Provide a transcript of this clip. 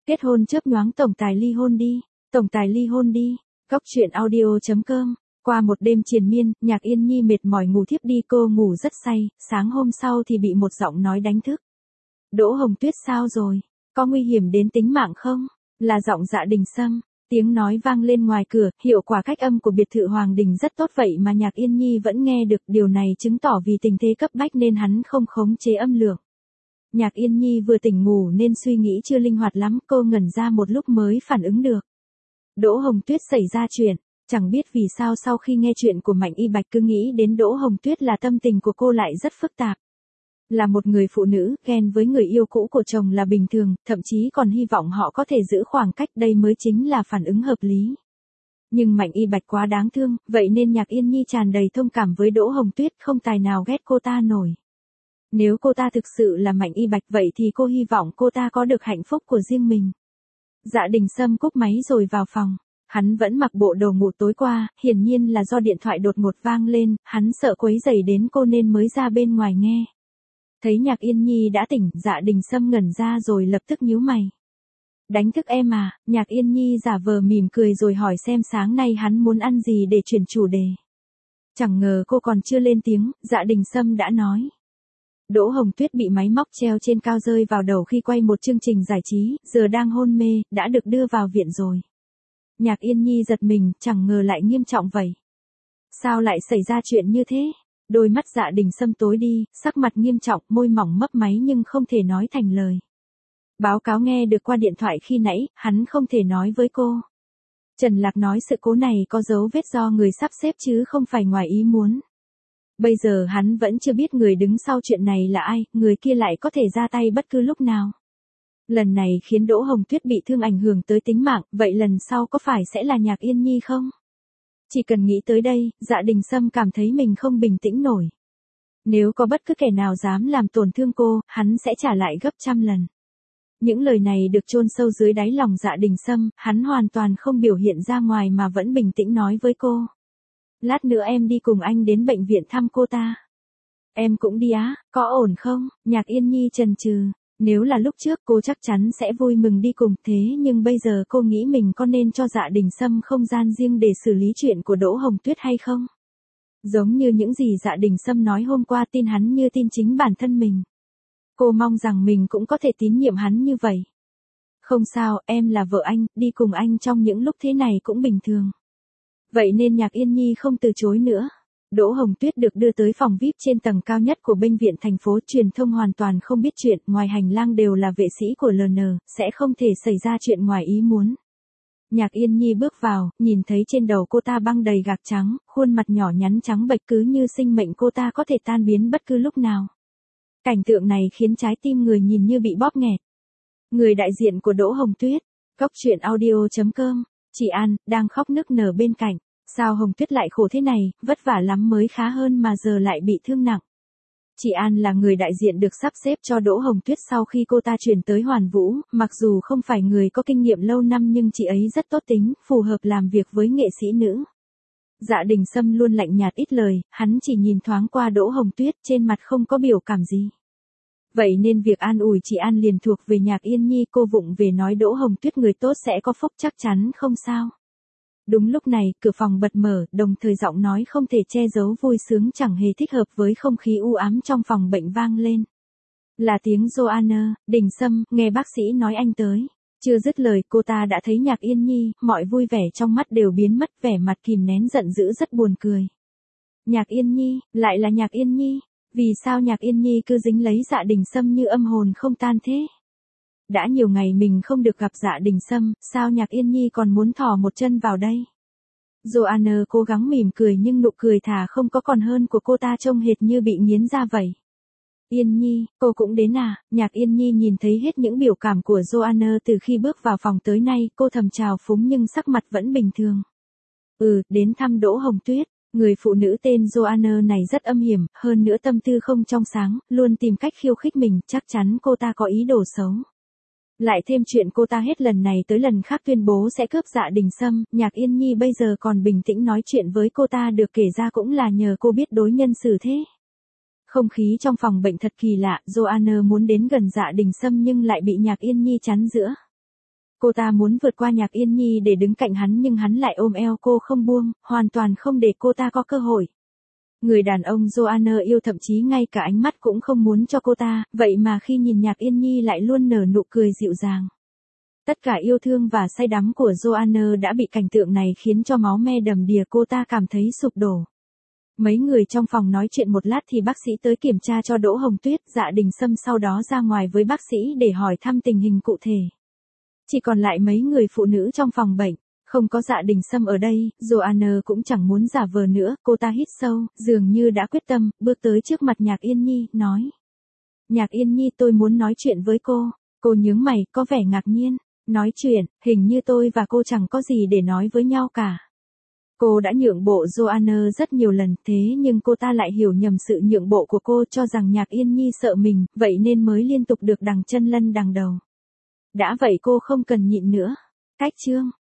Kết hôn chớp nhoáng tổng tài ly hôn đi. Tổng tài ly hôn đi. Góc chuyện audio.com. Qua một đêm triền miên, Nhạc Yên Nhi mệt mỏi ngủ thiếp đi, cô ngủ rất say, sáng hôm sau thì bị một giọng nói đánh thức. Đỗ Hồng Tuyết sao rồi? Có nguy hiểm đến tính mạng không? Là giọng Dạ Đình Sâm. Tiếng nói vang lên ngoài cửa, hiệu quả cách âm của biệt thự Hoàng Đình rất tốt vậy mà Nhạc Yên Nhi vẫn nghe được, điều này chứng tỏ vì tình thế cấp bách nên hắn không khống chế âm lượng. Nhạc Yên Nhi vừa tỉnh ngủ nên suy nghĩ chưa linh hoạt lắm, cô ngẩn ra một lúc mới phản ứng được. Đỗ Hồng Tuyết xảy ra chuyện, chẳng biết vì sao sau khi nghe chuyện của Mạnh Y Bạch cứ nghĩ đến Đỗ Hồng Tuyết là tâm tình của cô lại rất phức tạp. Là một người phụ nữ, ghen với người yêu cũ của chồng là bình thường, thậm chí còn hy vọng họ có thể giữ khoảng cách, đây mới chính là phản ứng hợp lý. Nhưng Mạnh Y Bạch quá đáng thương, vậy nên Nhạc Yên Nhi tràn đầy thông cảm với Đỗ Hồng Tuyết, không tài nào ghét cô ta nổi. Nếu cô ta thực sự là Mạnh Y Bạch vậy thì cô hy vọng cô ta có được hạnh phúc của riêng mình. Dạ Đình Sâm cúp máy rồi vào phòng. Hắn vẫn mặc bộ đồ ngủ tối qua, hiển nhiên là do điện thoại đột ngột vang lên, hắn sợ quấy rầy đến cô nên mới ra bên ngoài nghe. Thấy Nhạc Yên Nhi đã tỉnh, Dạ Đình Sâm ngẩn ra rồi lập tức nhíu mày. Đánh thức em à? Nhạc Yên Nhi giả vờ mỉm cười rồi hỏi xem sáng nay hắn muốn ăn gì để chuyển chủ đề. Chẳng ngờ cô còn chưa lên tiếng, Dạ Đình Sâm đã nói. Đỗ Hồng Tuyết bị máy móc treo trên cao rơi vào đầu khi quay một chương trình giải trí, giờ đang hôn mê, đã được đưa vào viện rồi. Nhạc Yên Nhi giật mình, chẳng ngờ lại nghiêm trọng vậy. Sao lại xảy ra chuyện như thế? Đôi mắt Dạ Đình Sâm tối đi, sắc mặt nghiêm trọng, môi mỏng mấp máy nhưng không thể nói thành lời. Báo cáo nghe được qua điện thoại khi nãy, hắn không thể nói với cô. Trần Lạc nói sự cố này có dấu vết do người sắp xếp chứ không phải ngoài ý muốn. Bây giờ hắn vẫn chưa biết người đứng sau chuyện này là ai, người kia lại có thể ra tay bất cứ lúc nào. Lần này khiến Đỗ Hồng Tuyết bị thương ảnh hưởng tới tính mạng, vậy lần sau có phải sẽ là Nhạc Yên Nhi không? Chỉ cần nghĩ tới đây, Dạ Đình Sâm cảm thấy mình không bình tĩnh nổi. Nếu có bất cứ kẻ nào dám làm tổn thương cô, hắn sẽ trả lại gấp trăm lần. Những lời này được chôn sâu dưới đáy lòng Dạ Đình Sâm, hắn hoàn toàn không biểu hiện ra ngoài mà vẫn bình tĩnh nói với cô. Lát nữa em đi cùng anh đến bệnh viện thăm cô ta. Em cũng đi á, có ổn không? Nhạc Yên Nhi chần chừ. Nếu là lúc trước cô chắc chắn sẽ vui mừng đi cùng, thế nhưng bây giờ cô nghĩ mình có nên cho Dạ Đình Sâm không gian riêng để xử lý chuyện của Đỗ Hồng Tuyết hay không? Giống như những gì Dạ Đình Sâm nói hôm qua, tin hắn như tin chính bản thân mình. Cô mong rằng mình cũng có thể tín nhiệm hắn như vậy. Không sao, em là vợ anh, đi cùng anh trong những lúc thế này cũng bình thường. Vậy nên Nhạc Yên Nhi không từ chối nữa. Đỗ Hồng Tuyết được đưa tới phòng VIP trên tầng cao nhất của bệnh viện thành phố, truyền thông hoàn toàn không biết chuyện, ngoài hành lang đều là vệ sĩ của LN, sẽ không thể xảy ra chuyện ngoài ý muốn. Nhạc Yên Nhi bước vào, nhìn thấy trên đầu cô ta băng đầy gạc trắng, khuôn mặt nhỏ nhắn trắng bệch cứ như sinh mệnh cô ta có thể tan biến bất cứ lúc nào. Cảnh tượng này khiến trái tim người nhìn như bị bóp nghẹt. Người đại diện của Đỗ Hồng Tuyết, góc chuyện audio.com, chị An, đang khóc nức nở bên cạnh. Sao Hồng Tuyết lại khổ thế này, vất vả lắm mới khá hơn mà giờ lại bị thương nặng. Chị An là người đại diện được sắp xếp cho Đỗ Hồng Tuyết sau khi cô ta chuyển tới Hoàn Vũ, mặc dù không phải người có kinh nghiệm lâu năm nhưng chị ấy rất tốt tính, phù hợp làm việc với nghệ sĩ nữ. Dạ Đình Sâm luôn lạnh nhạt ít lời, hắn chỉ nhìn thoáng qua Đỗ Hồng Tuyết, trên mặt không có biểu cảm gì. Vậy nên việc an ủi chị An liền thuộc về Nhạc Yên Nhi, cô vụng về nói Đỗ Hồng Tuyết người tốt sẽ có phúc, chắc chắn không sao. Đúng lúc này, cửa phòng bật mở, đồng thời giọng nói không thể che giấu vui sướng chẳng hề thích hợp với không khí u ám trong phòng bệnh vang lên. Là tiếng Joanna. Đình Sâm, nghe bác sĩ nói anh tới. Chưa dứt lời, cô ta đã thấy Nhạc Yên Nhi, mọi vui vẻ trong mắt đều biến mất, vẻ mặt kìm nén giận dữ rất buồn cười. Nhạc Yên Nhi, lại là Nhạc Yên Nhi, vì sao Nhạc Yên Nhi cứ dính lấy Dạ Đình Sâm như âm hồn không tan thế? Đã nhiều ngày mình không được gặp Dạ Đình Sâm, sao Nhạc Yên Nhi còn muốn thò một chân vào đây? Joanna cố gắng mỉm cười nhưng nụ cười thà không có còn hơn của cô ta trông hệt như bị nghiến ra vậy. Yên Nhi, cô cũng đến à? Nhạc Yên Nhi nhìn thấy hết những biểu cảm của Joanna từ khi bước vào phòng tới nay, cô thầm trào phúng nhưng sắc mặt vẫn bình thường. Đến thăm Đỗ Hồng Tuyết. Người phụ nữ tên Joanna này rất âm hiểm, hơn nữa tâm tư không trong sáng, luôn tìm cách khiêu khích mình, chắc chắn cô ta có ý đồ xấu. Lại thêm chuyện cô ta hết lần này tới lần khác tuyên bố sẽ cướp Dạ Đình Sâm, Nhạc Yên Nhi bây giờ còn bình tĩnh nói chuyện với cô ta được kể ra cũng là nhờ cô biết đối nhân xử thế. Không khí trong phòng bệnh thật kỳ lạ, Joanna muốn đến gần Dạ Đình Sâm nhưng lại bị Nhạc Yên Nhi chắn giữa. Cô ta muốn vượt qua Nhạc Yên Nhi để đứng cạnh hắn nhưng hắn lại ôm eo cô không buông, hoàn toàn không để cô ta có cơ hội. Người đàn ông Joanna yêu thậm chí ngay cả ánh mắt cũng không muốn cho cô ta, vậy mà khi nhìn Nhạc Yên Nhi lại luôn nở nụ cười dịu dàng. Tất cả yêu thương và say đắm của Joanna đã bị cảnh tượng này khiến cho máu me đầm đìa, cô ta cảm thấy sụp đổ. Mấy người trong phòng nói chuyện một lát thì bác sĩ tới kiểm tra cho Đỗ Hồng Tuyết, Dạ Đình Sâm sau đó ra ngoài với bác sĩ để hỏi thăm tình hình cụ thể. Chỉ còn lại mấy người phụ nữ trong phòng bệnh, không có Dạ Đình Sâm ở đây, Joanna cũng chẳng muốn giả vờ nữa, cô ta hít sâu, dường như đã quyết tâm, bước tới trước mặt Nhạc Yên Nhi, nói. Nhạc Yên Nhi, tôi muốn nói chuyện với cô. Cô nhướng mày, có vẻ ngạc nhiên. Nói chuyện, hình như tôi và cô chẳng có gì để nói với nhau cả. Cô đã nhượng bộ Joanna rất nhiều lần, thế nhưng cô ta lại hiểu nhầm sự nhượng bộ của cô, cho rằng Nhạc Yên Nhi sợ mình, vậy nên mới liên tục được đằng chân lân đằng đầu. Đã vậy cô không cần nhịn nữa. Cách chương